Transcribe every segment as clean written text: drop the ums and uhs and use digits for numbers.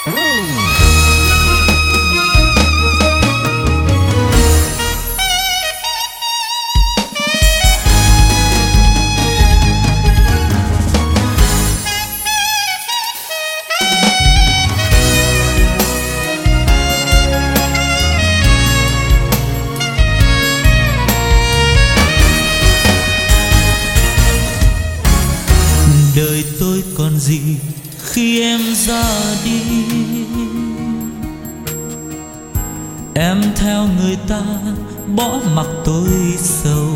Đời tôi còn gì khi em ra đi, em theo người ta bỏ mặc tôi sầu.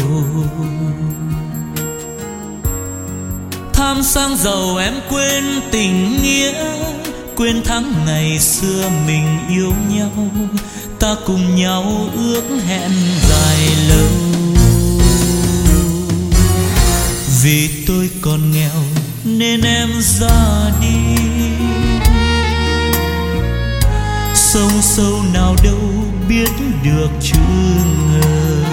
Tham sang giàu em quên tình nghĩa, quên tháng ngày xưa mình yêu nhau, ta cùng nhau ước hẹn dài lâu. Vì tôi còn nghèo nên em ra đi, sông sâu nào đâu biết được chữ ngờ.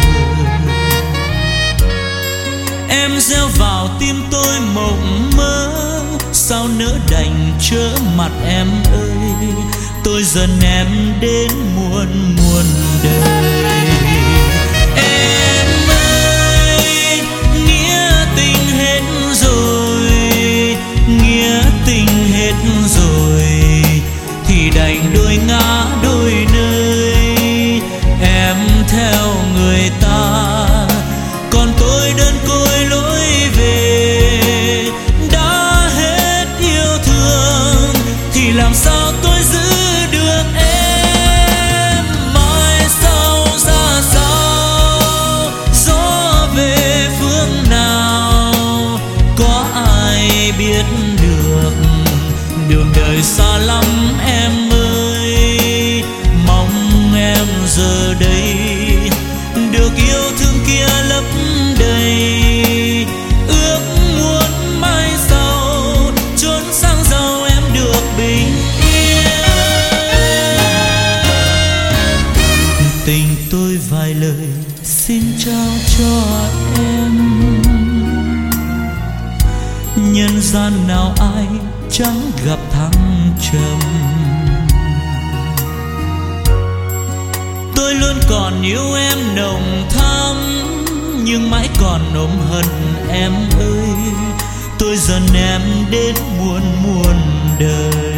Em gieo vào tim tôi mộng mơ, sao nỡ đành chớ mặt em ơi, tôi dần em đến muôn muôn đời. Em ơi, nghĩa tình hết rồi, nghĩa tình hết rồi, thì đành đôi ngã đôi nơi. Em theo người ta, còn tôi đơn côi lối về. Đã hết yêu thương thì làm sao tôi giữ được em? Mai sau ra sao, gió về phương nào, có ai biết được. Đường đời xa lắm em ơi, mong em giờ đây được yêu thương kia lấp đầy. Ước muốn mai sau chốn sang giàu em được bình yên. Tình tôi vài lời xin trao cho em, nhân gian nào ai chẳng gặp thăng trầm. Tôi luôn còn yêu em nồng thắm, nhưng mãi còn ôm hận em ơi, tôi dần em đến muôn muôn đời.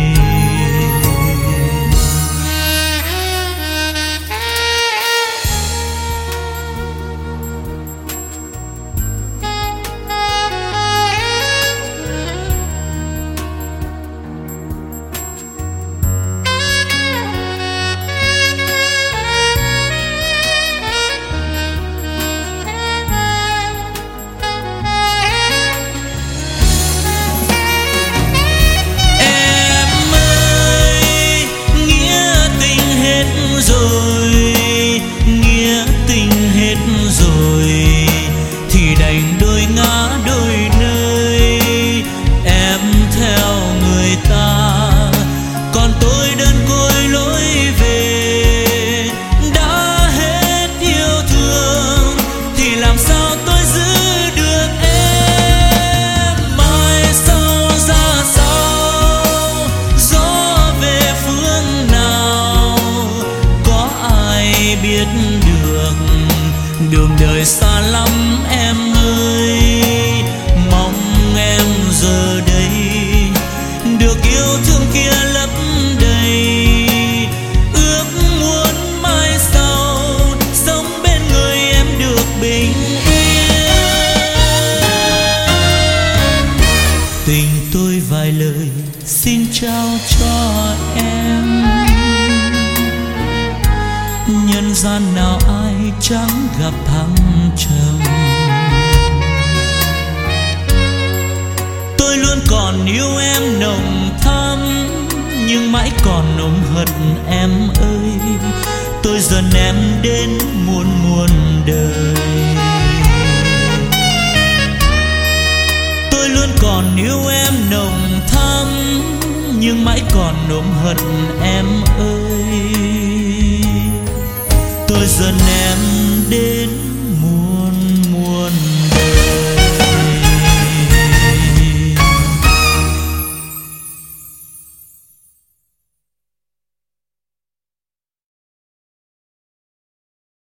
Rồi nghĩa tình hết rồi, thì đành đôi ngã đôi nơi. Em theo người ta, còn tôi đơn côi lối về. Đã hết yêu thương thì làm sao tôi giữ được em? Mai sau ra sao, gió về phương nào, biết được. Đường đời xa lắm em ơi, mong em giờ đây được yêu thương kia lấp đầy. Ước muốn mai sau sống bên người em được bình yên. Tình tôi vài lời xin trao cho em, nhân gian nào ai chẳng gặp thăng trầm. Tôi luôn còn yêu em nồng thắm, nhưng mãi còn ôm hận em ơi, tôi dần em đến muôn muôn đời. Tôi luôn còn yêu em nồng thắm, nhưng mãi còn ôm hận em ơi, tôi dần em đến